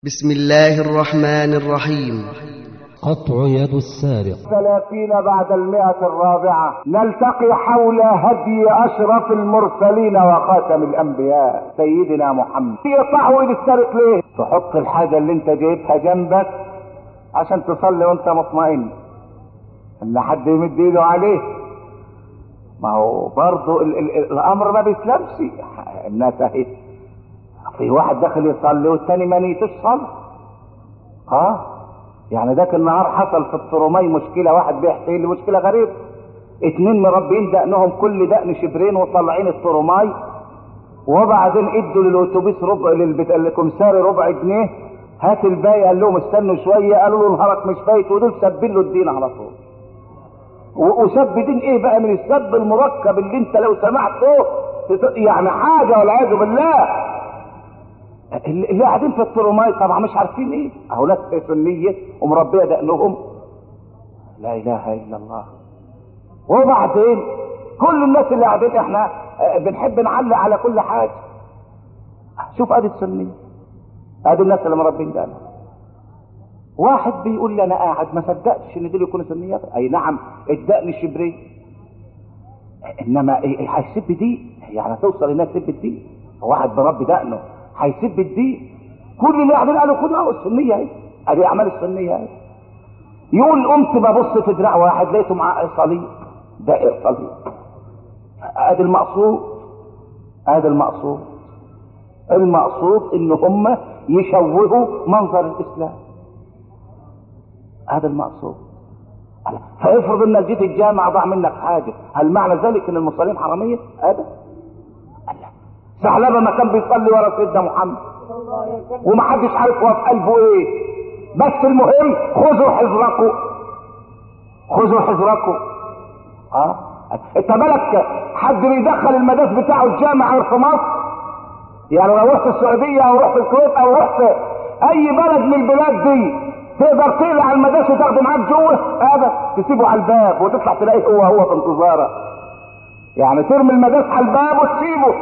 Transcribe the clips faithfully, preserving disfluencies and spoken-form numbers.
بسم الله الرحمن الرحيم. قطع يد السارق. ثلاثين بعد المئة الرابعة نلتقي حول هدي أشرف المرسلين وخاتم الأنبياء سيدنا محمد. يقطعوا ايد السارق ليه؟ تحط الحاجة اللي انت جايبها جنبك عشان تصلي وانت مطمئن ان حد يمد ايده عليه. ما هو برضه ال ال الامر ما بيسلمش. الناس اهي في واحد داخل يصلي والتاني ما نيتوش صلاه. اه يعني ذاك النهار حصل في الطرمي مشكله، واحد بيحكي لي مشكله غريبه. اتنين مربين دقنهم كل دقن شبرين وطالعين الطرمي، وبعدين ادوا للاتوبيس ربع للكمساري ربع جنيه، هات الباقي. قال لهم استنوا شويه، قالوا له نهارك مش فايت، ودول سبين له الدين على طول. وسب دين ايه بقى من السب المركب اللي انت لو سمعته يعني حاجه والعياذ بالله. اللي قاعدين في الطرماي طبعا مش عارفين ايه، اهو ناس سنيه ومربيه دقنهم، لا اله الا الله. وبعدين كل الناس اللي قاعدين احنا بنحب نعلق على كل حاجه. شوف ادي السنيه، ادي الناس اللي مربين دقنهم. واحد بيقول لي انا قاعد ما صدقتش ان دول يكونوا سنيات. اي نعم الدقن شبرين، انما هيسب دي يعني توصل انها تسب الدين. واحد بربي دقنه هيسب الدين. كل اللي قاعدين قالوا خدوا السنيه اهي، ادي اعمال السنيه اهي. يقول قمت ببص في دراع واحد لقيته معاه صليب، دائر صليب. ادي المقصود، ادي المقصود. المقصود ان هم يشوهوا منظر الاسلام، هذا المقصود. فافرض ان جيت الجامع ضاع منك حاجه، هل معنى ذلك ان المصلين حراميه؟ هذا ثعلبه ما كان بيصلي ورا سيدنا محمد ومحدش عارف هو في قلبه ايه. بس المهم خذوا حذركم، خذوا حذركم. اه انت بالك حد بيدخل المداس بتاعه الجامع غير في مصر؟ يعني لو رحت السعوديه او رحت الكويت او رحت اي بلد من البلاد دي تقدر تقلع المداس وتاخده معاك جوه؟ ابدا، تسيبه على الباب وتطلع تلاقيه هو هو في انتظارك. يعني ترمي المداس على الباب وتسيبه.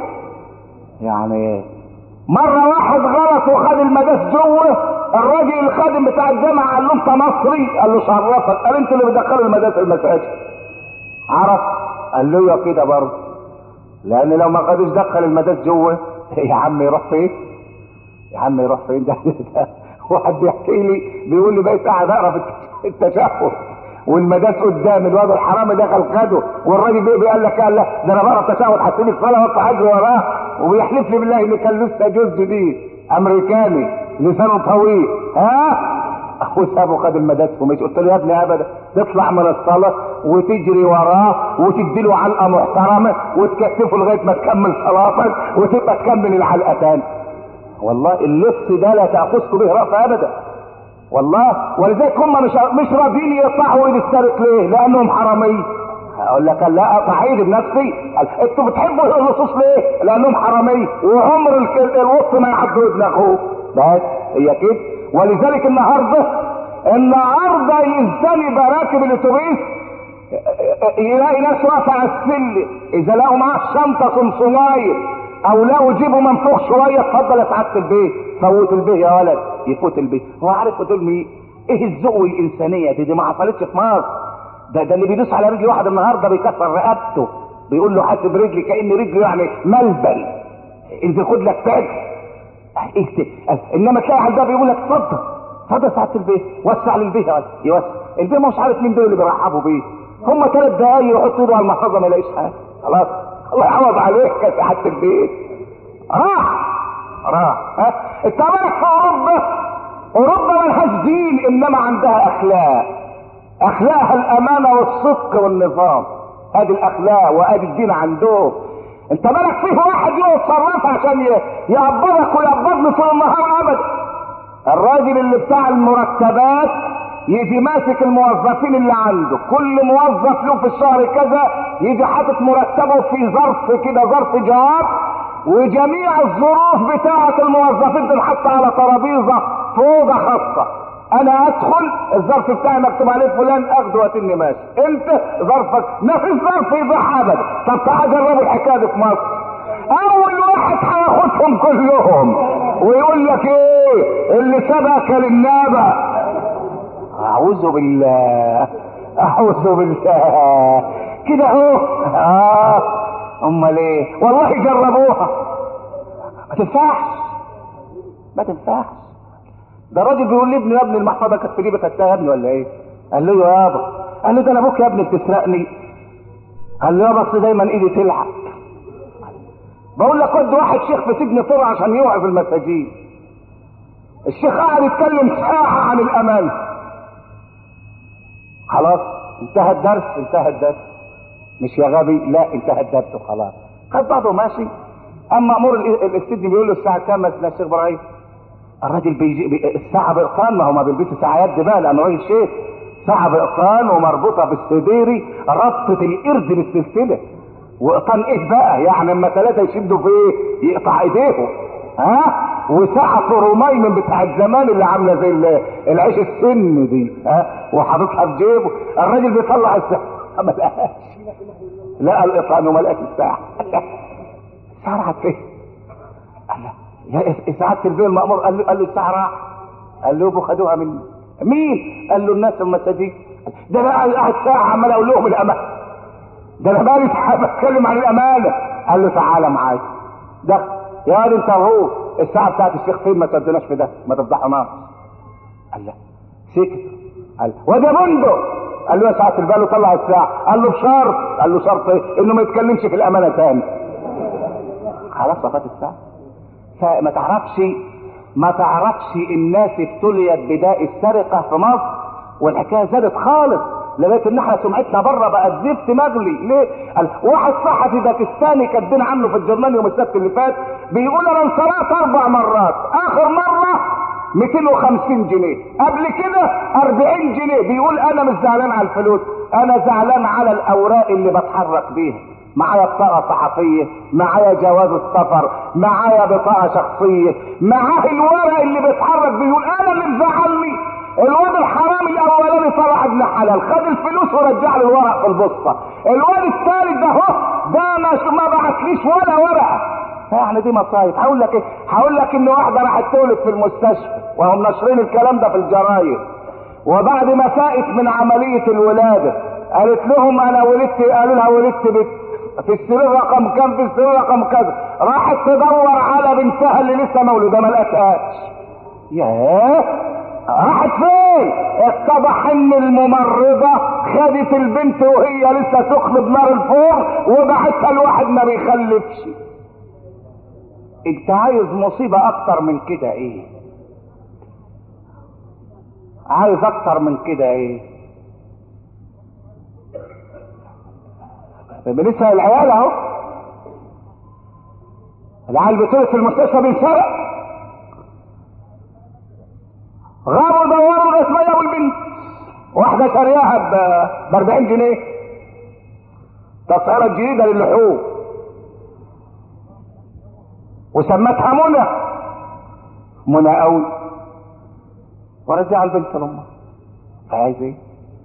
يعني مره واحد غلط وخد المداس جوه، الراجل الخادم بتاع الجامعه قال له انت مصري؟ قال له شرفك. قال انتوا اللي بتدخلوا المداس المساجد. عرف؟ قال له يا كده برضه، لان لو ما خدوش دخل المداس جوه يا عم يروح فين؟ يا عم يروح فين؟ ده, ده واحد بيحكي لي بيقول لي بقيت قاعد اقرا في التشهد والمداس قدام، الواد الحرامي دخل خده، والراجل بيه قال لك قال لا ده انا بقرا التشهد حسيت الصلاه واقف اجري وراه، وبيحلف لي بالله ان كان لسه جوز جديد امريكاني لسانه طويل. ها اخوه سابه خد المداس ومش. قلت له يا ابني ابدا، تطلع من الصلاه وتجري وراه وتديله علقه محترمه وتكتفه لغايه ما تكمل صلاتك وتبقى تكمل العلقه تاني. والله اللص ده لا تاخذكم به رأفة ابدا والله. ولذلك هم مش مش راضيين يقطعوا ايد السارق ليه؟ لانهم حراميه. اقول لك لا اقطع ايدي بنفسي. انتوا بتحبوا اللصوص ليه؟ لانهم حراميه، وعمر الوط ما يعدوا ابن اخوه. بس هي كده. ولذلك النهارده النهارده الزاني براكب الاتوبيس يلاقي ناس رافعه السلم، اذا لقوا معاه شنطه سمسونايه او لو جيبوا منفوخ شويه، اتفضل يا سعاده البيت، فوت البيه يا ولد، يفوت البيه. هو عارف دول مين؟ ايه الذوق والانسانيه دي؟ دي ما حصلتش في مصر. ده ده اللي بيدوس على رجل واحد النهارده بيكسر رقبته، بيقول له حاسب رجلي، كأن رجله يعني ملبن، انزل خد لك تاج. اكتب. انما تلاقي على الباب يقول لك اتفضل اتفضل يا سعاده البيه، وسع للبيه يا ولد، يوسع البيه. مش عارف مين دول اللي بيرحبوا بيه. هم ثلاث دقايق يحط ايده على المحفظه ما يلاقيش حاجه، خلاص الله يعوض عليك يا سعاده البيت. راح راح. ها انت مالك في اوروبا؟ اوروبا مالهاش دين، انما عندها اخلاق. اخلاقها الامانه والصدق والنظام، ادي الاخلاق وادي الدين عندهم. انت مالك فيه واحد يقف صرافه عشان يقبضك ويقبضني طول النهار؟ ابدا. الراجل اللي بتاع المرتبات يجي ماسك الموظفين اللي عنده، كل موظف له في الشهر كذا، يجي حاطط مرتبه في ظرف كده، ظرف جواب، وجميع الظروف بتاعه الموظفين تنحط على ترابيزه في اوضه خاصه. انا ادخل الظرف بتاعي مكتوب عليه فلان، اخده واتني ماشي. انت ظرفك ما فيش ظرف يضيع ابدا. طب تعال جربوا الحكايه دي في مصر. اول واحد هياخدهم كلهم ويقول لك ايه؟ ايه اللي سبك للنبأ؟ اعوذ بالله اعوذ بالله كده اهو. اه امال ايه؟ والله جربوها ما تنفعش ما تنفعش. ده الراجل بيقول لي ابني يا ابني المحفظه كانت في جيبك خدتها يا ابني ولا ايه؟ قال له يابا. قال له ده انا ابوك يا ابني بتسرقني. قال له يابا اصل دايما ايدي تلعب. بقول لك ود واحد شيخ في سجن طلع عشان يوعظ المساجين. الشيخ قاعد يتكلم ساعه عن الامان. خلاص انتهى الدرس انتهى الدرس. مش يا غبي، لا انتهى الدرس وخلاص. خد بعضه ماشي. اما مأمور السجن بيقول له الساعه كام يا شيخ ابراهيم؟ الراجل بيجي بي... الساعه بإقطان، ما هو ما بيلبسش ساعه يد بقى لانه راجل شيخ. ساعه بإقطان ومربوطه بالسديري ربطه القرد بالسلسله. وإقطان ايه بقى؟ يعني اما ثلاثه يشدوا في ايه؟ يقطع ايديهم. ها؟ وساعه روميم بتاعت زمان اللي عامله زي العيش السن دي، ها؟ وحاططها في جيبه. الراجل بيطلع الساعه ما لقاهاش. لقى الإقطان وما لقاش الساعه. الساعه راحت فين؟ قال له يا سعاده البيه المأمور. قال له قال له الساعه راحت. قال له ابو خدوها مني. مين؟ قال له الناس المساجين. ده انا قاعد ساعه عمال اقول لهم الامانه. ده انا بقالي ساعه بتكلم عن الامانه. قال له تعالى معايا. ده يا واد انت وهو الساعه بتاعت الشيخ فين؟ ما توديناش في ده، ما تفضحناش. قال له سكت. قال وده بندق. قال له يا سعاده البيه طلع الساعه. قال له بشرط. قال له شرط ايه؟ انه ما يتكلمش في الامانه تاني. خلاص وفات الساعه. فما تعرفش ما تعرفش الناس ابتليت بداء السرقه في مصر والحكايه زادت خالص لغايه ان احنا سمعتنا بره بقت زفت مغلي. ليه؟ قال واحد صحفي باكستاني كاتبين عنه في الجرنال يوم السبت اللي فات بيقول انا انصرفت اربع مرات، اخر مره مئتين وخمسين جنيه، قبل كده أربعين جنيه. بيقول انا مش زعلان على الفلوس، انا زعلان على الاوراق اللي بتحرك بيها. معايا بطاقه صحفيه، معايا جواز السفر، معايا بطاقه شخصيه، معاه الورق اللي بيتحرك. بيقول انا اللي مزعلني الواد الحرامي الاولاني طلع ابن حلال خد الفلوس ورجع لي الورق في البوسطه. الواد الثالث ده اهو ده ما ما بعتليش ولا ورقه. يعني دي مصايب. هقول لك ايه؟ هقول لك ان واحده راحت تولد في المستشفى وهم ناشرين الكلام ده في الجرايد، وبعد ما فاقت من عمليه الولاده قالت لهم انا ولدت. قالوا لها ولدت بنت في السرير رقم كام؟ في السرير رقم كذا. راحت تدور على بنتها اللي لسه مولوده ما لقتهاش. ياه راحت فين؟ اتضح ان الممرضه خدت البنت وهي لسه سخن بنار الفرن وبعتها لواحد ما بيخلفش. انت عايز مصيبه اكتر من كده ايه؟ عايز اكتر من كده ايه؟ بنسأل العيال اهو، العيال بتقول في المستشفى بينسرق. غابوا دوروا لغايه ما جابوا البنت. واحده شارياها ب أربعين جنيه، تسعيره جديده للحوم، وسمتها منى. منى قوي. ورجع البنت لامها. عايز ايه؟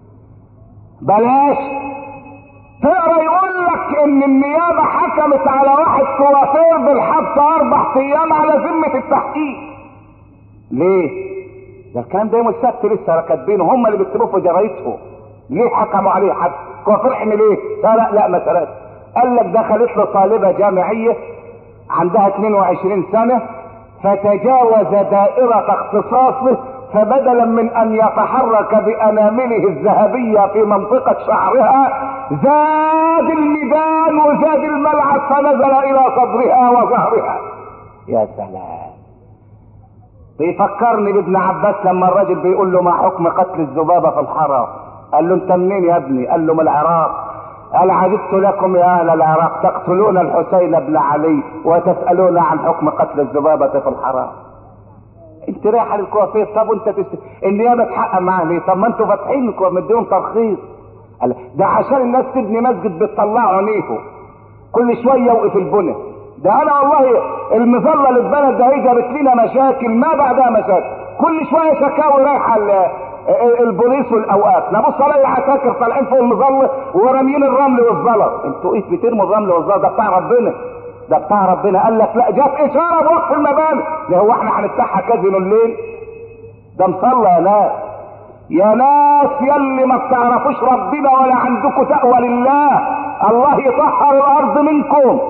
بلاش تقرا يقول لك ان النيابه حكمت على واحد كوافير بالحبس اربع ايام على ذمه التحقيق. ليه؟ ده الكلام ده يوم السبت لسه كاتبينه، هم اللي بيكتبوه في جرايدهم. ليه حكموا عليه حبس؟ كوافير حمل ايه؟ سرق؟ لا ما سرقش. قال لك دخلت له طالبه جامعيه عندها اثنين وعشرين سنه فتجاوز دائره اختصاصه، فبدلا من ان يتحرك بانامله الذهبيه في منطقه شعرها زاد الميدان وزاد الملعب فنزل الى صدرها وظهرها. يا سلام. بيفكرني بابن عباس لما الراجل بيقول له ما حكم قتل الذبابه في الحرم؟ قال له انت منين يا ابني؟ قال له من العراق. قال عجبت لكم يا اهل العراق تقتلون الحسين بن علي وتسالون عن حكم قتل الذبابه في الحرم. انت رايح للكوافير، طب وانت تست... النيابه تحقق معاه ليه؟ طب ما انتوا فاتحين مديهم ترخيص. ده عشان الناس تبني مسجد بتطلعوا عينيكم كل شويه وقف البنى. ده انا والله المظله اللي اتبنت ده هي جابت لنا مشاكل ما بعدها مشاكل. كل شويه شكاوي رايحه البوليس والاوقاف. نبص الاقي عساكر طالعين فوق المظله وراميين الرمل والزلط. انتوا ايه بترموا الرمل والزلط؟ ده بتاع ربنا. ده بتاع ربنا. قال لك لا، جات اشاره بوقف المباني. ده هو احنا هنفتحها كازينو الليل؟ ده مصلى يا ناس، يا ناس يلي ما بتعرفوش ربنا ولا عندكم تقوى لله، الله يطهر الارض منكم.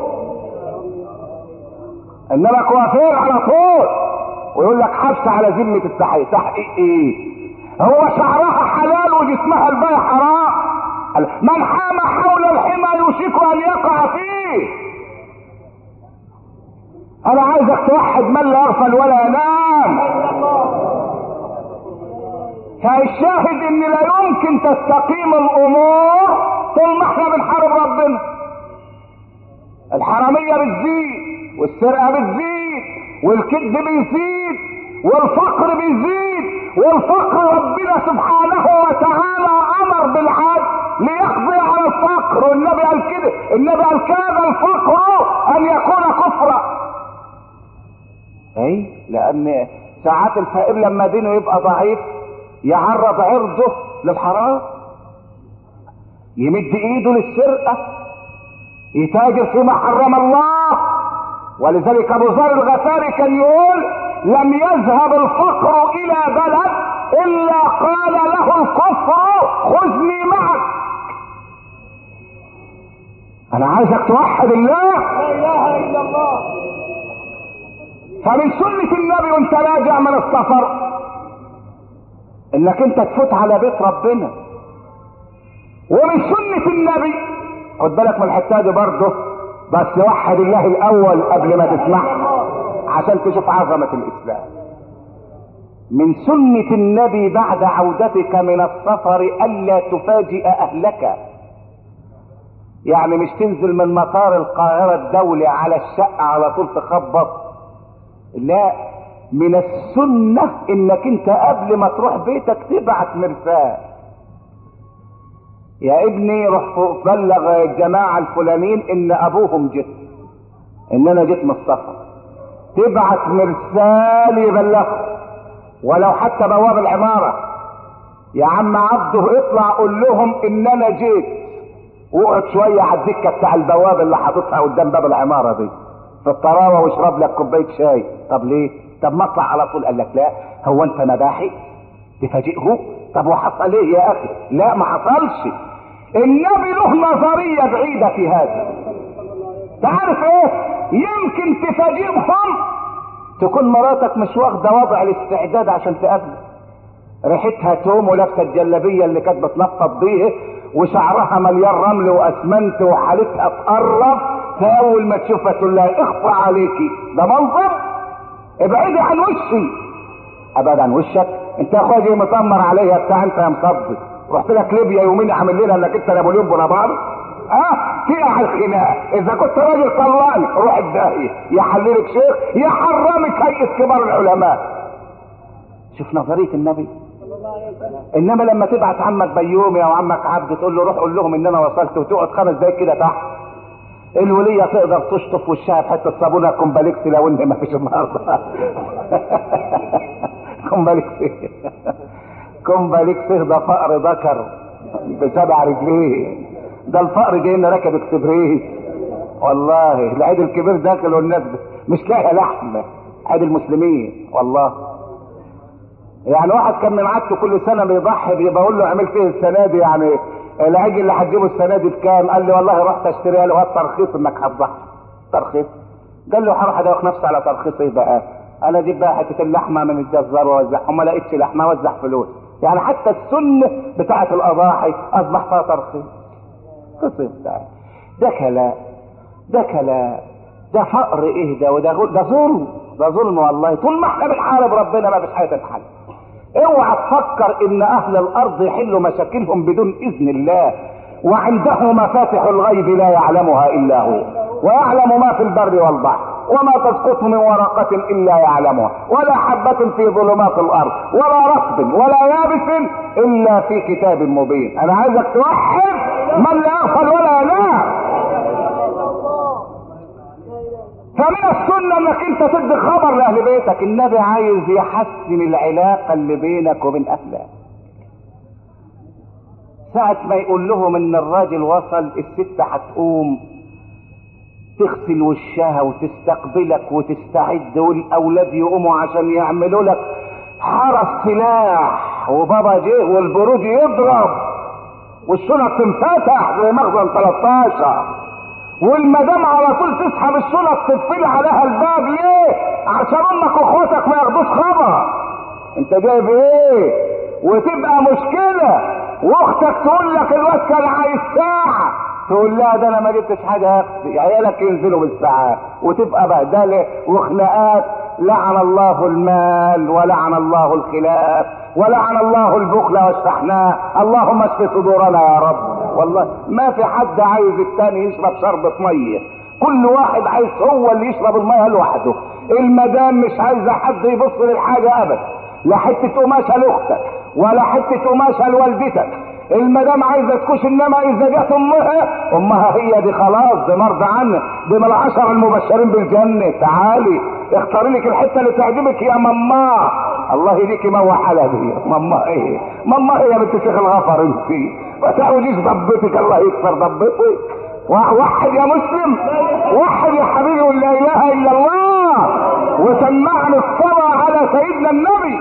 انما كوافير على طول ويقول لك حبس على ذمه التحقيق. تحقيق ايه؟ هو شعرها حلال وجسمها الباقي حرام. من حام حول الحمى يوشك ان يقع فيه. انا عايزك توحد من لا يغفل ولا ينام. فالشاهد ان لا يمكن تستقيم الامور طول ما احنا بنحارب ربنا. الحراميه بتزيد والسرقه بتزيد والكذب بيزيد والفقر بيزيد. والفقر ربنا سبحانه وتعالى امر بالعدل ليقضي على الفقر، والنبي قال كده، النبي قال كاد الفقر ان يكون كفرا. اي لان ساعات الفقير لما دينه يبقى ضعيف يعرض عرضه للحرام، يمد ايده للسرقه، يتاجر فيما حرم الله. ولذلك ابو ذر الغفاري كان يقول لم يذهب الفقر الى بلد الا قال له الكفر خذني معك. انا عايزك توحد الله، لا اله الا الله. فمن سنة النبي وانت راجع من السفر انك انت تفوت على بيت ربنا. ومن سنة النبي، خد بالك من الحتة دي برضه، بس وحد الله الاول قبل ما تسمعها عشان تشوف عظمة الاسلام. من سنة النبي بعد عودتك من السفر الا تفاجئ اهلك. يعني مش تنزل من مطار القاهرة الدولي على الشقة على طول تخبط، لا، من السنة انك انت قبل ما تروح بيتك تبعت مرسال، يا ابني روح بلغ الجماعة الفلانيين ان ابوهم جه، ان انا جيت من السفر. تبعت مرسال يبلغه، ولو حتى بواب العمارة، يا عم عبده اطلع قول لهم ان انا جيت، واقعد شوية على الدكة بتاع البواب اللي حاططها قدام باب العمارة دي في الطراوة واشرب لك كوباية شاي. طب ليه؟ طب ما اطلع على طول. قال لك لا، هو انت مباحث تفاجئه؟ طب وحصل ايه يا اخي؟ لا ما حصلش. النبي له نظرية بعيدة في هذا. تعرف ايه؟ يمكن تفاجئهم تكون مراتك مش واخدة وضع الاستعداد عشان تقابلك، ريحتها توم ولابسة الجلابية اللي كانت بتنفض بيه وشعرها مليان رمل واسمنت وحالتها تقرب، فاول ما تشوفها تقول لها اخفى عليكي، ده منظر، ابعدي عن وشي. ابعد عن وشك؟ انت يا اخويا جاي مطمر عليا بتاع، انت يا مصدق رحت لك ليبيا يومين عامل لنا انك انت نابليون بونابرت. اه تقع الخناق. اذا كنت راجل طلعني روح الداهيه، يحللك شيخ يحرمك هيئه كبار العلماء. شوف نظريه النبي. انما لما تبعت عمك بيومي او عمك عبد تقول له روح قول لهم ان انا وصلت، وتقعد خمس دقايق كده تحت، الوليه تقدر تشطف وشها بحته صابونه كومباليكس لو ان ما فيش النهارده. كومباليكس كومباليكس ده فقر ذكر بسبع رجليه، ده الفقر جاي لنا راكب اكسبريس. والله العيد الكبير داخل والناس مش لاقيه لحم، عيد المسلمين والله. يعني واحد كان من عادته كل سنه بيضحي، بيبقى اقول له عملت ايه السنه دي؟ يعني العجل اللي هتجيبه السنه دي بكام؟ قال لي والله رحت اشتريها له. الترخيص انك هتضحي، ترخيص. قال له هروح ادوخ نفسي على ترخيص ايه بقى؟ انا اجيب بقى حته اللحمه من الجزار واوزعها، ما لقيتش لحمه اوزع فلوس. يعني حتى السنه بتاعه الاضاحي اصبح فيها ترخيص. قصه بتاعي ده كلام، ده كلام، ده فقر ايه ده؟ وده ده ظلم، ده ظلم والله. طول ما احنا بنحارب ربنا ما فيش حاجه تتحل. اوعى تفكر ان اهل الارض يحلوا مشاكلهم بدون اذن الله، وعنده مفاتح الغيب لا يعلمها الا هو، ويعلم ما في البر والبحر، وما تسقط من ورقة الا يعلمها، ولا حبة في ظلمات الارض، ولا رطب ولا يابس الا في كتاب مبين. انا عايزك توحد من لا يغفل ولا ينام. فمن السنة انك انت تدي خبر لاهل بيتك. النبي عايز يحسن العلاقة اللي بينك وبين اهلك. ساعة ما يقول لهم ان الراجل وصل، الست هتقوم تغسل وشها وتستقبلك وتستعد، والاولاد يقوموا عشان يعملوا لك حرس سلاح، وبابا جه والبرود يضرب والشنط تنفتح زي مخزن تلتاشر، والمدام على طول تسحب الشنط تقفل عليها الباب. ليه؟ عشان امك واخواتك ما ياخدوش خبر انت جايب ايه، وتبقى مشكله. واختك تقول لك الواد كان عايز ساعه، تقول لها ده انا ما جبتش حاجه، عيالك ينزلوا بالساعات، وتبقى بهدله وخناقات. لعن الله المال ولعن الله الخلاف ولعن الله البخل والشحناء. اللهم اشف صدورنا يا رب. والله ما في حد عايز التاني يشرب شربة ميه، كل واحد عايز هو اللي يشرب الميه لوحده. المدام مش عايزه حد يبص للحاجه ابدا، لا حته قماشه لاختك ولا حته قماشه لوالدتك. المدام عايزه تكوش، انما اذا جت امها امها هي دي خلاص، دي مرضى عنها، دي من العشره المبشرين بالجنه. تعالي اختاري لك الحته اللي تعجبك يا ماما. الله يديكي موحله دي ماما. ايه ماما هي بنت شيخ الغفر انت، ما تعوديش ضبطك، الله يكسر ضبطك. وحد يا مسلم، وحد يا حبيبي، ولا اله الا الله، وسمعنا الصلاه على سيدنا النبي.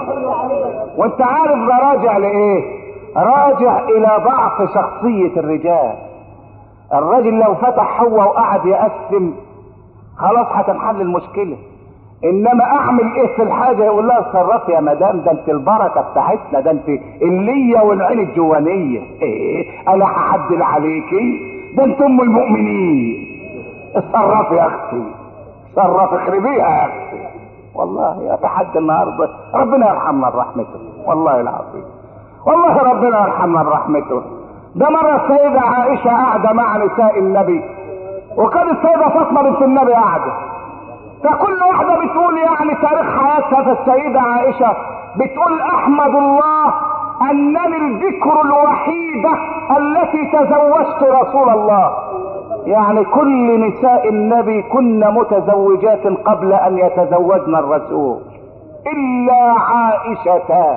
وانت عارف ده راجع لايه؟ راجع الى ضعف شخصيه الرجال. الراجل لو فتح هو وقعد يقسم خلاص هتنحل المشكله، انما اعمل ايه في الحاجه؟ يقول لها اتصرفي يا مدام، ده انت البركه بتاعتنا، ده انت الليه والعين الجوانيه. ايه انا هحدل عليكي؟ ده انت ام المؤمنين. اتصرفي يا اختي، اتصرفي، اخربيها يا اختي. والله يا لحد النهارده ربنا يرحمنا برحمته، والله العظيم، والله ربنا يرحمنا برحمته. ده مره السيده عائشه قاعده مع نساء النبي، وكان السيده فاطمه بنت النبي قاعده، فكل واحده بتقول يعني تاريخ حياتها. فالسيده عائشه بتقول احمد الله انني الذكر الوحيده التي تزوجت رسول الله. يعني كل نساء النبي كن متزوجات قبل ان يتزوجن الرسول، الا عائشه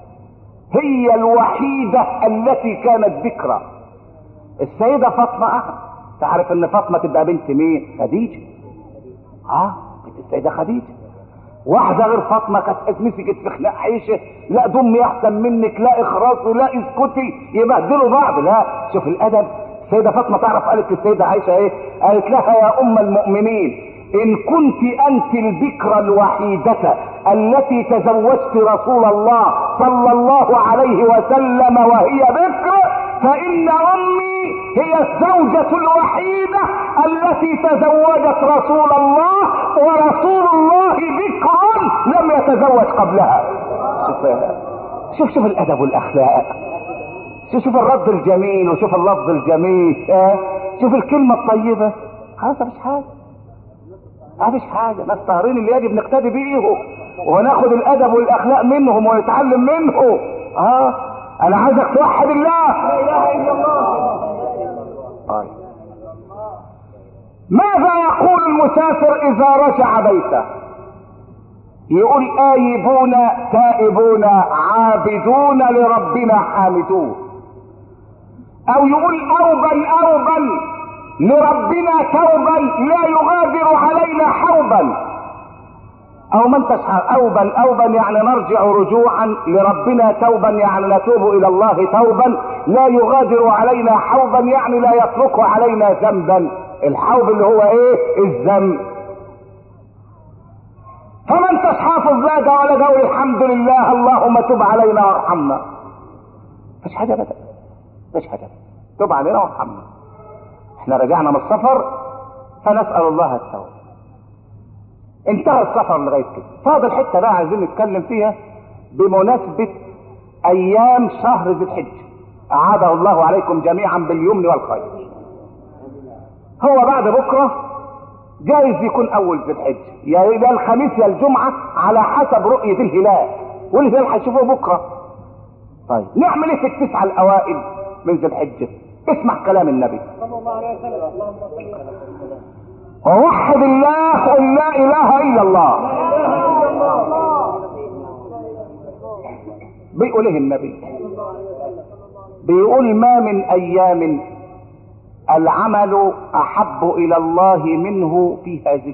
هي الوحيده التي كانت ذكرى. السيده فاطمه احد، تعرف ان فاطمه تبقى بنت مين؟ خديجه. اه بنت السيده خديجه. واحده غير فاطمه كانت مسكت في خناق عيشه، لا دمي احسن منك، لا اخرسي، لا اسكتي، يبهدلوا بعض. لا شوف الادب. السيده فاطمه تعرف قالت للسيده عائشه ايه؟ قالت لها يا ام المؤمنين، ان كنت انت البكرة الوحيدة التي تزوجت رسول الله صلى الله عليه وسلم وهي بكر، فان امي هي الزوجة الوحيدة التي تزوجت رسول الله، ورسول الله بكر لم يتزوج قبلها. شوف شوف شوف الادب والاخلاق، شوف شوف الرد الجميل، وشوف اللفظ الجميل، شوف الكلمة الطيبة. خلاص مفيش حاجة، مفيش حاجة. ناس طاهرين اللي يجب نقتدي بيهم وناخد الادب والاخلاق منهم ونتعلم منه. اه انا عايزك توحد الله، لا اله الا الله. آه. ماذا يقول المسافر اذا رجع بيته؟ يقول آيبون تائبون عابدون لربنا حامدون، او يقول اوبا اوبا لربنا توبا لا يغادر علينا حوبا، او من تشعر اوبا اوبا يعني نرجع رجوعا، لربنا توبا يعني نتوب الى الله توبا، لا يغادر علينا حوبا يعني لا يترك علينا ذنبا. الحوب اللي هو ايه؟ الذنب. فمن تحافظ لا ده ولا ده، الحمد لله اللهم تب علينا وارحمنا. مفيش حاجه ابدا، مفيش حاجه، تب علينا وارحمنا. احنا رجعنا من السفر فنسال الله التوبه. انتهى السفر لغايه كده، فاضل حته بقى عايزين نتكلم فيها بمناسبه ايام شهر ذي الحجه، اعاده الله عليكم جميعا باليمن والخير. هو بعد بكره جايز يكون اول ذي الحجه، يا الخميس يا الجمعه على حسب رؤيه الهلال، والهلال هيشوفوه بكره. طيب نعمل ايه في التسعه الاوائل من ذي الحجه؟ اسمع كلام النبي صلى الله عليه وسلم. ووحد الله، قل لا اله الا الله. بيقول ايه النبي؟ بيقول ما من ايام العمل احب الى الله منه في هذه.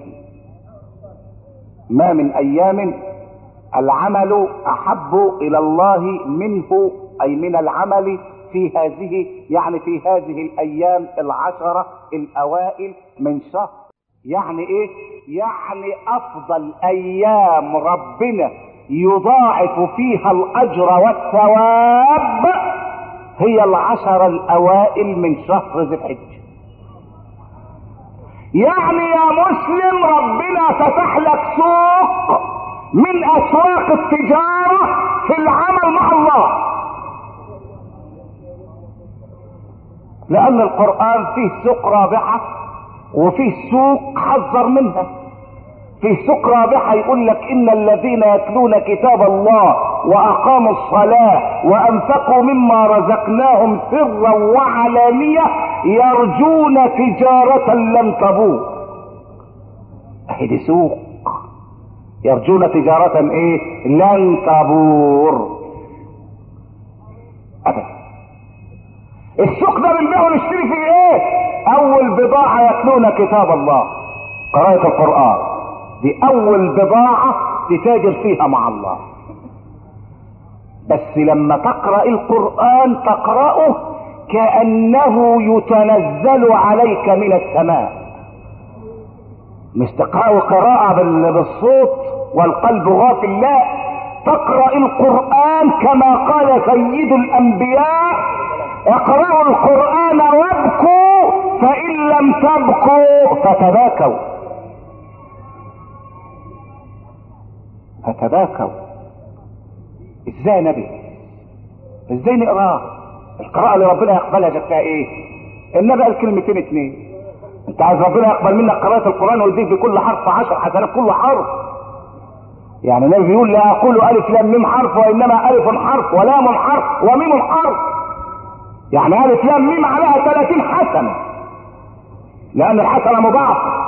ما من ايام العمل احب الى الله منه، اي من العمل في هذه، يعني في هذه الايام العشرة الاوائل من شهر. يعني ايه؟ يعني افضل ايام ربنا يضاعف فيها الاجر والثواب هي العشر الاوائل من شهر ذي الحجة. يعني يا مسلم ربنا فتح لك سوق من اسواق التجارة في العمل مع الله، لان القرآن فيه سوق رابحة وفيه سوق حذر منها. في سوق رابحة يقول لك ان الذين يتلون كتاب الله واقاموا الصلاة وانفقوا مما رزقناهم سرا وعلانية يرجون تجارة لن تبور. اهي سوق يرجون تجارة ايه؟ لن تبور ابدا. السوق ده بنبيع ونشتري فيه ايه؟ اول بضاعة يتلون كتاب الله، قراءة القرآن دي اول بضاعة تتاجر فيها مع الله. بس لما تقرأ القرآن تقرأه كأنه يتنزل عليك من السماء، مش تقرأه قراءة بالصوت والقلب غافل، لا، تقرأ القرآن كما قال سيد الانبياء: اقرأوا القرآن وابكوا فإن لم تبكوا فتباكوا. فتباكوا ازاي يا نبي؟ ازاي نقراه؟ القراءة اللي ربنا يقبلها شكلها ايه؟ النبي قال كلمتين اتنين. انت عايز ربنا يقبل منك قراءة القرآن ويديك في كل حرف عشر حسنات كل حرف. يعني النبي بيقول: لا اقول الف لام ميم حرف وانما الف حرف ولام حرف وميم حرف. يعني الف لام ميم عليها ثلاثين حسنة، لان الحسنة مضاعفة.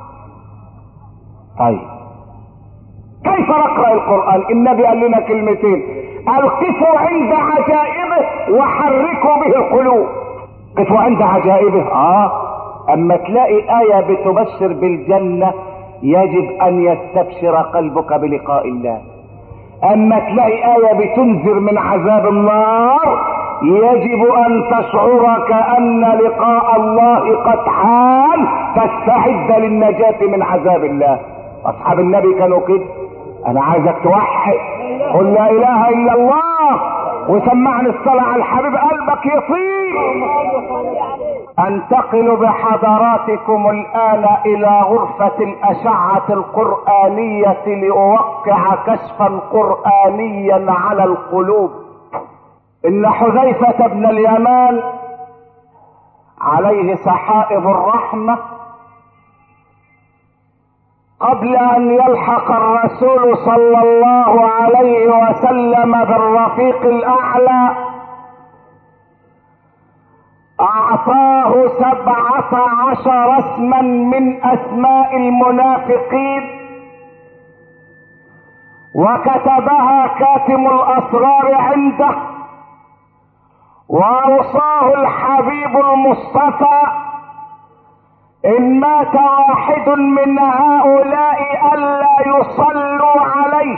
طيب كيف نقرأ القرآن؟ النبي قال لنا كلمتين: القفوا عند عجائبه وحركوا به القلوب. قفوا عند عجائبه، اه اما تلاقي آية بتبشر بالجنة يجب ان يستبشر قلبك بلقاء الله. اما تلاقي آية بتنذر من عذاب النار يجب ان تشعر كأن لقاء الله قد حان، تستعد للنجاة من عذاب الله. اصحاب النبي كانوا كده. انا عايزك توحد، قل لا اله الا الله وسمعني الصلاة على الحبيب قلبك يطيب. انتقل بحضراتكم الان الى غرفة الاشعة القرآنية لاوقع كشفا قرآنيا على القلوب. ان حذيفة بن اليمان عليه سحائب الرحمة قبل ان يلحق الرسول صلى الله عليه وسلم بالرفيق الاعلى اعطاه سبعة عشر اسما من اسماء المنافقين، وكتبها كاتم الاسرار عنده، واوصاه الحبيب المصطفى: ان مات واحد من هؤلاء الا يصلوا عليه.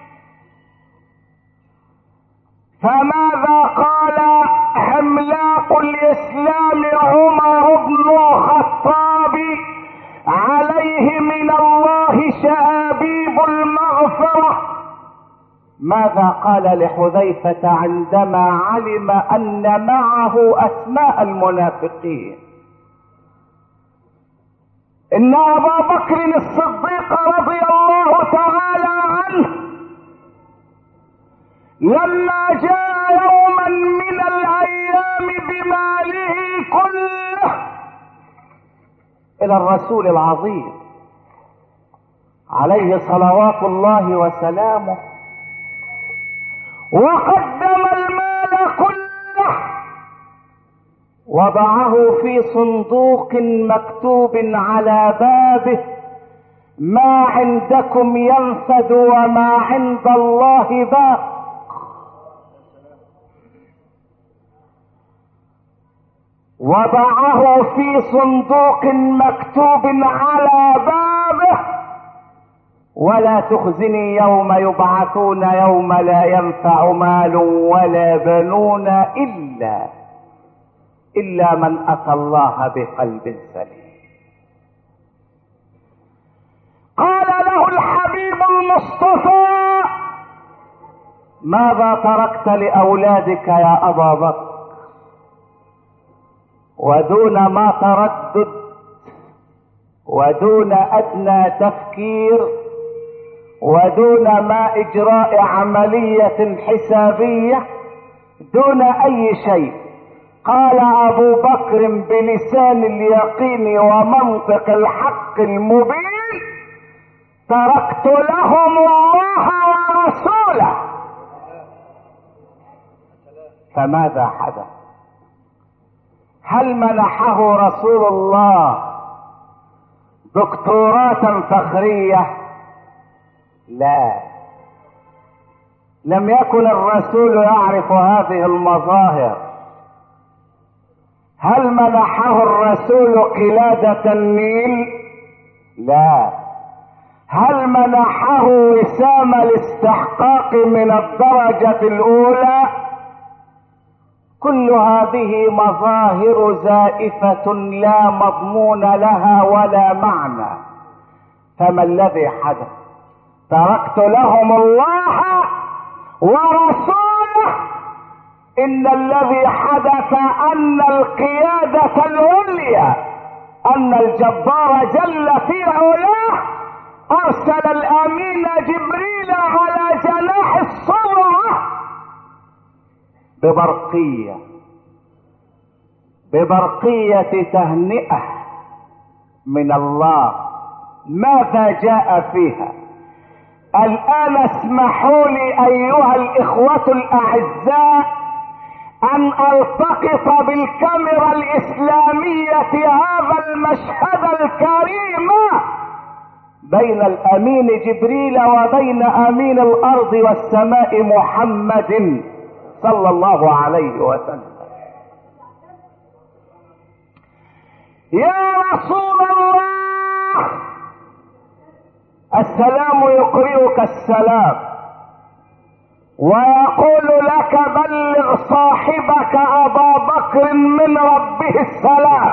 فماذا قال عملاق الاسلام عمر بن الخطاب عليه من الله شآبيب المغفرة؟ ماذا قال لحذيفة عندما علم ان معه اسماء المنافقين؟ ان ابا بكر الصديق رضي الله تعالى عنه لما جاء يوما من الايام بماله كله الى الرسول العظيم عليه صلوات الله وسلامه، وقدم المال كله، وضعه في صندوق مكتوب على بابه: ما عندكم ينفد وما عند الله باق. وضعه في صندوق مكتوب على بابه: ولا تخزني يوم يبعثون يوم لا ينفع مال ولا بنون إلا إلا من أتى الله بقلب سليم. قال له الحبيب المصطفى: ماذا تركت لأولادك يا أبا بكر؟ ودون ما تردد ودون أدنى تفكير ودون ما إجراء عملية حسابية، دون أي شيء، قال أبو بكر بلسان اليقين ومنطق الحق المبين: تركت لهم الله ورسوله. فماذا حدث؟ هل منحه رسول الله دكتوراه فخرية؟ لا، لم يكن الرسول يعرف هذه المظاهر. هل منحه الرسول قلادة النيل؟ لا. هل منحه وسام الاستحقاق من الدرجة الأولى؟ كل هذه مظاهر زائفة لا مضمون لها ولا معنى. فما الذي حدث؟ تركت لهم الله ورسوله. إن الذي حدث أن القيادة العليا، أن الجبار جل في علاه أرسل الأمين جبريل على جناح الصورة ببرقية ببرقية تهنئة من الله. ماذا جاء فيها؟ الآن اسمحوا لي أيها الإخوة الأعزاء أن ألتقط بالكاميرا الإسلامية هذا المشهد الكريم بين الأمين جبريل وبين أمين الأرض والسماء محمد صلى الله عليه وسلم. يا رسول الله، السلام يقرئك السلام ويقول لك: بلغ صاحبك أبا بكر من ربه السلام.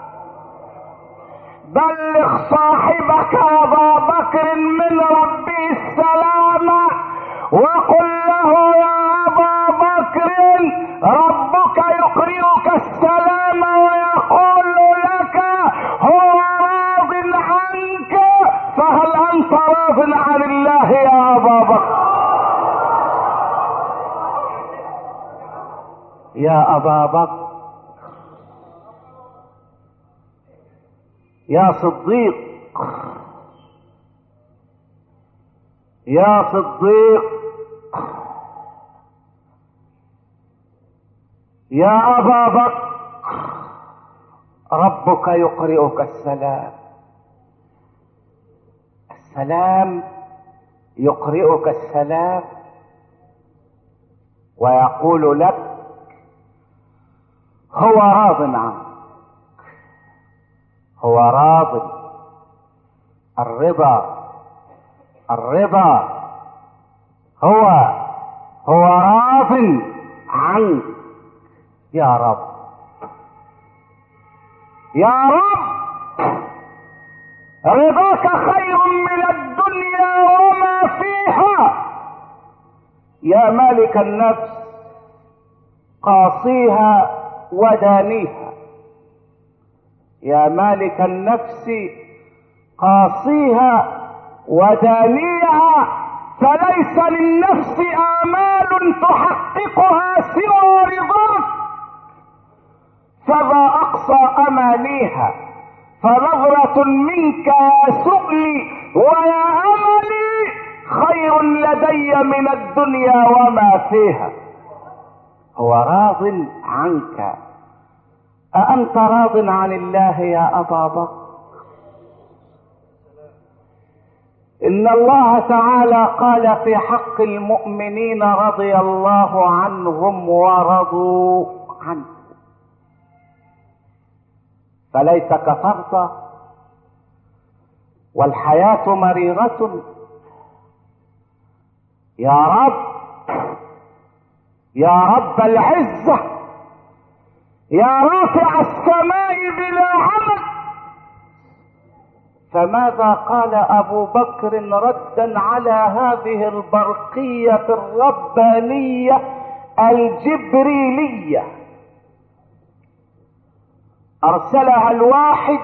بلغ صاحبك أبا بكر من ربه السلام وقل له: يا أبا بكر، ربك يقرئك السلام ويقول لك هو راض عنك، فهل أنت راض عن الله يا أبا بكر؟ يا أبا بكر، يا صديق، يا صديق، يا أبا بكر، ربك يقرئك السلام. السلام يقرئك السلام ويقول لك هو راض عنك. هو راض. الرضا الرضا هو هو راض عنك. يا رب، يا رب، رضاك خير من الدنيا وما فيها. يا مالك النفس، قاصيها ودانيها. يا مالك النفس، قاصيها ودانيها، فليس للنفس آمال تحققها سوى رضاك، فذا أقصى أمانيها. فنظرة منك يا سؤلي ويا أملي خير لدي من الدنيا وما فيها. هو راض عنك. أأنت راض عن الله يا أبا بكر؟ إن الله تعالى قال في حق المؤمنين: رضي الله عنهم ورضوا عنه. فليس كفرت والحياة مريرة. يا رب يا رب العزة، يا رافع السماء بلا عمل. فماذا قال أبو بكر ردا على هذه البرقية الربانية الجبريلية؟ أرسلها الواحد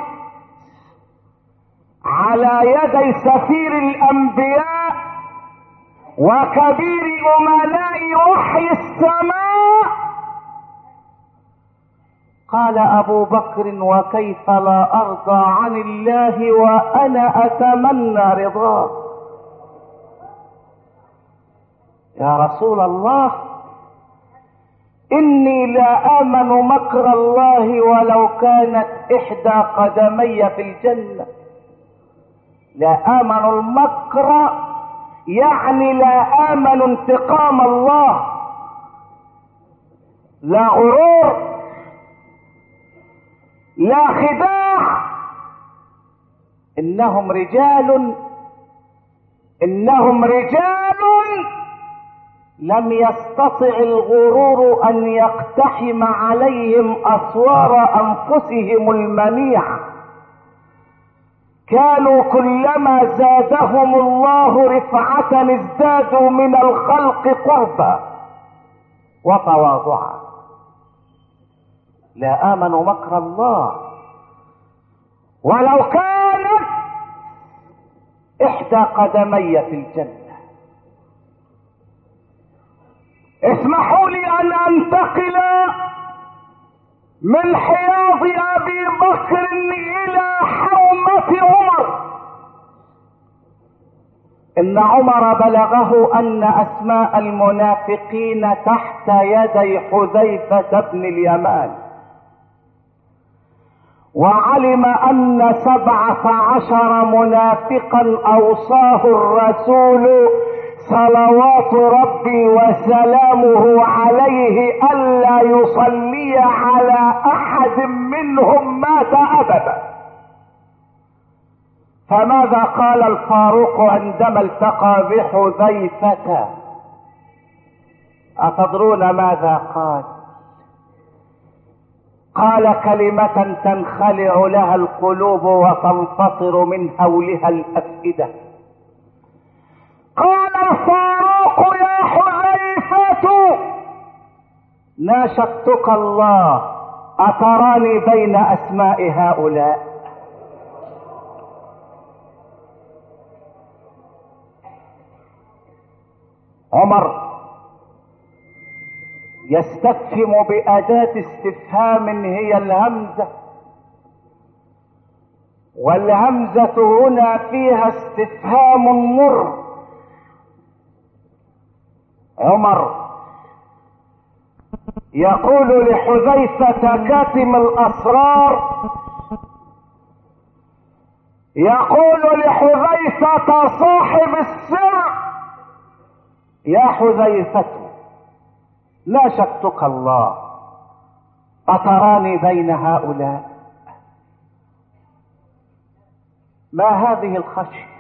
على يدي سفير الأنبياء وكبير أمناء وحي السماء. قال أبو بكر: وكيف لا أرضى عن الله وأنا أتمنى رضاه؟ يا رسول الله، إني لا آمن مكر الله ولو كانت إحدى قدمي في الجنة. لا آمن المكر يعني لا آمن انتقام الله. لا غرور، لا خداع. إنهم رجال إنهم رجال لم يستطع الغرور أن يقتحم عليهم أسوار أنفسهم المنيعة. كانوا كلما زادهم الله رفعة ازدادوا من الخلق قربا وتواضعا. لا آمنوا مكر الله ولو كانت إحدى قدمي في الجنة. اسمحوا لي أن أنتقل من حياض أبي بكر إلى حومة عمر. إن عمر بلغه أن أسماء المنافقين تحت يدي حذيفة بن اليمان، وعلم أن سبعة عشر منافقا أوصاه الرسول صلوات ربي وسلامه عليه ألا يصلي على أحد منهم مات أبدا. فماذا قال الفاروق عندما التقى بحذيفة؟ أتدرون ماذا قال؟ قال كلمة تنخلع لها القلوب وتنفطر من هولها الأفئدة. قال الفاروق: يا حذيفة، ناشدتك الله، أتراني بين أسماء هؤلاء؟ عمر يستفهم بأداة استفهام هي الهمزة، والهمزة هنا فيها استفهام مر. عمر يقول لحذيفة كاتم الأسرار، يقول لحذيفة صاحب السر: يا حذيفة، ناشدتك الله، أتراني بين هؤلاء؟ ما هذه الخشية؟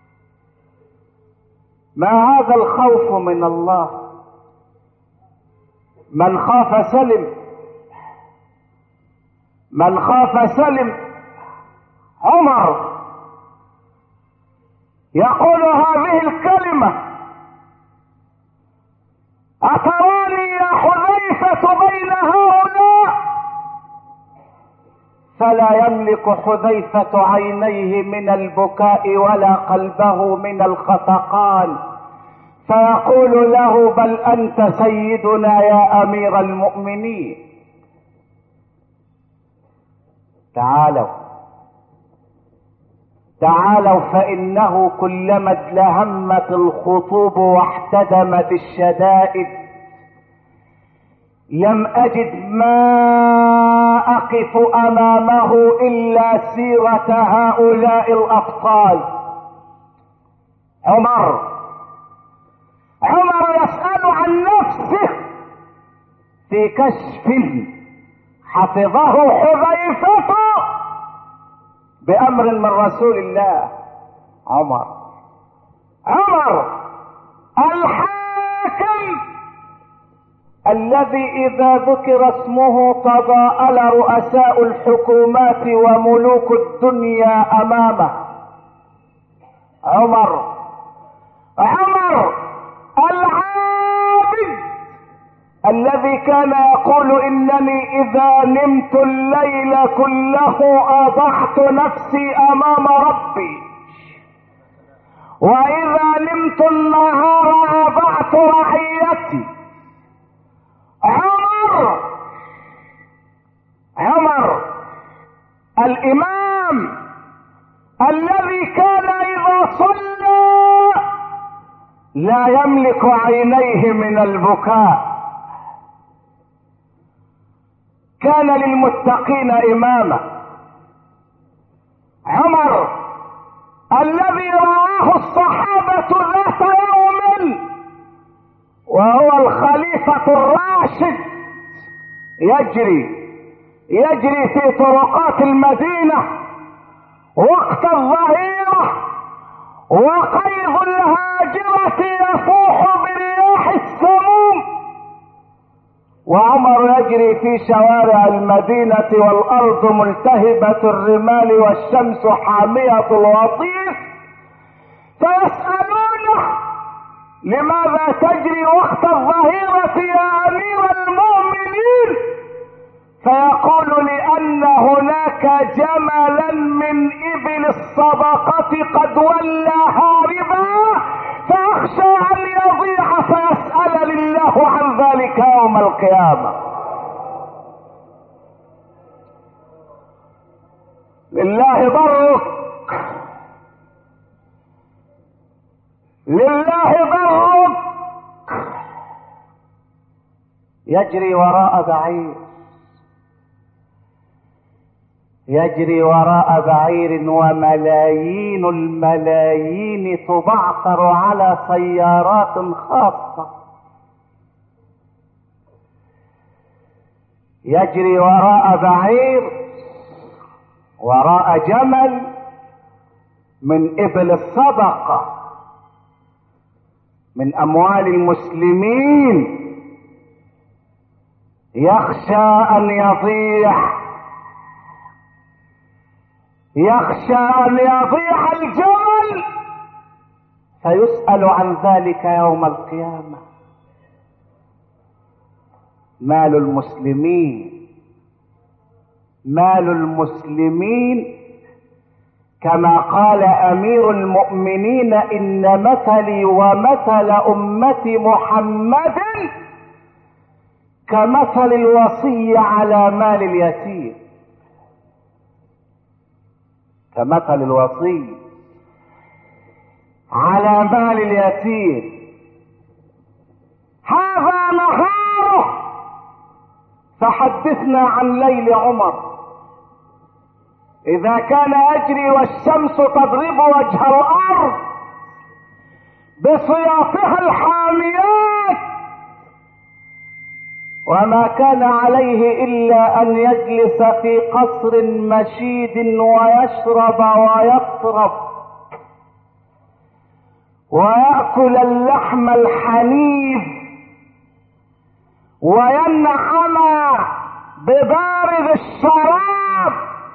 ما هذا الخوف من الله؟ من خاف سلم، من خاف سلم. عمر يقول هذه الكلمة: أتراني يا حذيفة بين هؤلاء؟ فلا يملك حذيفة عينيه من البكاء ولا قلبه من الخفقان، فيقول له: بل أنت سيدنا يا أمير المؤمنين. تعالوا تعالوا فإنه كلما ازدهمت الخطوب واحتدمت الشدائد لم أجد ما أقف أمامه إلا سيرة هؤلاء الأبطال. عمر عمر يسأل عن نفسه في كشف حفظه حذيفة بأمر من رسول الله. عمر عمر الحاكم الذي إذا ذكر اسمه تضاءل رؤساء الحكومات وملوك الدنيا أمامه. عمر عمر العابد الذي كان يقول إنني إذا نمت الليل كله أضعت نفسي أمام ربي، وإذا نمت النهار أضعت رعيتي. عمر عمر الإمام الذي كان إذا صلى لا يملك عينيه من البكاء، كان للمتقين إماما. عمر الذي رآه الصحابة ذات يوم وهو الخليفة الراشد يجري يجري في طرقات المدينة وقت الظهيرة وقيظ الهاجرة يفوح برياح السموم، وعمر يجري في شوارع المدينة والأرض ملتهبة الرمال والشمس حامية الوطيس، فيسألونه لماذا تجري وقت الظهيرة يا أمير المؤمنين؟ فيقول لأن هناك جملا من إبل الصدقة قد ولى هاربا فأخشى أن يضيع فيسأل الله عن ذلك يوم القيامة. لله ضرك لله ضرك يجري وراء بعير يجري وراء بعير وملايين الملايين تبعثر على سيارات خاصة، يجري وراء بعير وراء جمل من إبل الصدقة من أموال المسلمين، يخشى أن يضيع يخشى أن يضيع الجمل فيسأل عن ذلك يوم القيامة. مال المسلمين مال المسلمين كما قال أمير المؤمنين إن مثلي ومثل أمة محمد كمثل الوصي على مال اليتيم، كمثل الوصي على مال اليتيم. هذا نهاره، فحدثنا عن ليل عمر إذا كان يجري والشمس تضرب وجه الأرض بصياطها الحاميات، وما كان عليه إلا أن يجلس في قصر مشيد ويشرب ويطرب ويأكل اللحم الحنيذ وينعم ببارد الشراب.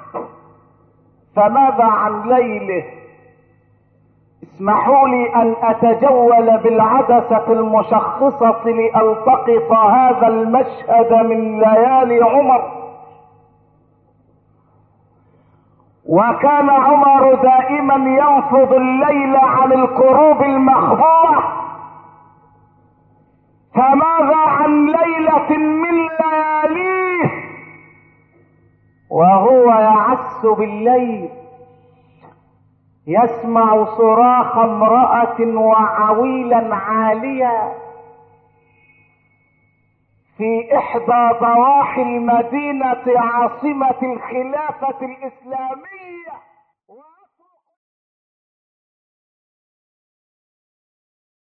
فماذا عن ليله؟ اسمحوا لي أن أتجول بالعدسة المشخصة لألتقط هذا المشهد من ليالي عمر. وكان عمر دائما ينفض الليل عن الكروب المخبوءة، فماذا عن ليلة من لياليه وهو يعس بالليل يسمع صراخ امرأة وعويلا عاليا في إحدى ضواحي المدينة عاصمة الخلافة الإسلامية.